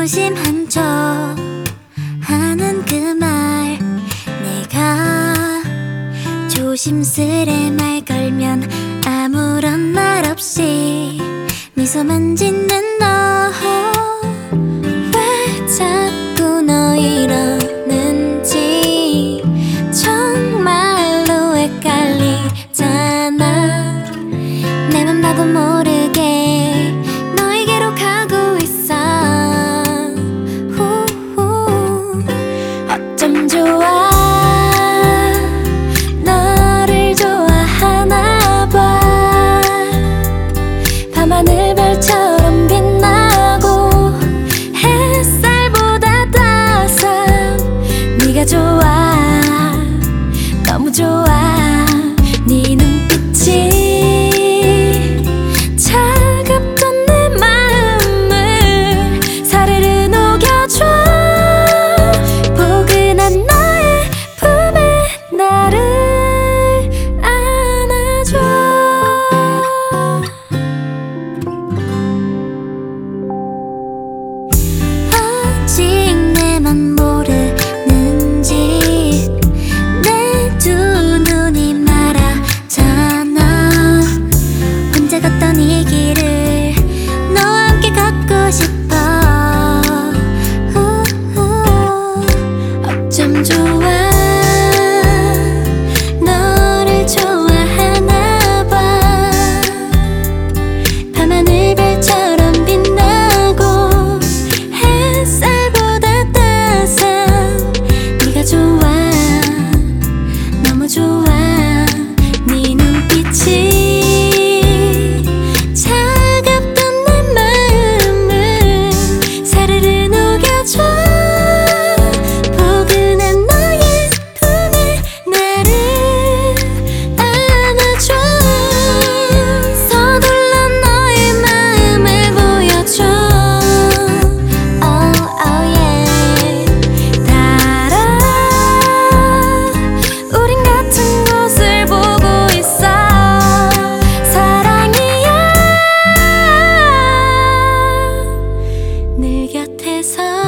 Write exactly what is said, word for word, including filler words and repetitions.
무심한 척 하는 그 말, 내가 조심스레 말 걸면 아무런 말 없이 미소만 짓는 너, 왜 자꾸 너 이러는지 정말로 헷갈리잖아. 내 맘 나도 모르게 너에게로 가고 있어. 후후. 어쩜 좋아, 너를 좋아하나 봐. 밤하늘별처럼 빛나고 햇살보다 따스한 네가 좋아, 너무 좋아. 네 눈빛이 차갑던 내 마음을 사르르 녹여줘. 포근한 너의 품에 나를 안아줘. 아직 내 맘 모르는지 내 두 눈이 말하잖아. 혼자 걷던 이 길을 너와 함께 걷고 싶어. 우우. 어쩜 좋아, 너를 좋아하나 봐. 밤하늘별처럼 빛나고 햇살보다 따스한 네가 좋아, 너무 좋아. 네 눈빛이 차갑던 내 마음을 사르르 녹여줘. 포근한 너의 품에 나를 안아줘. 서둘러 너의 마음을 보여줘. Oh, oh yeah. 달아, 우린 같은 곳을 보고 있어. 사랑이야, 늘 곁에서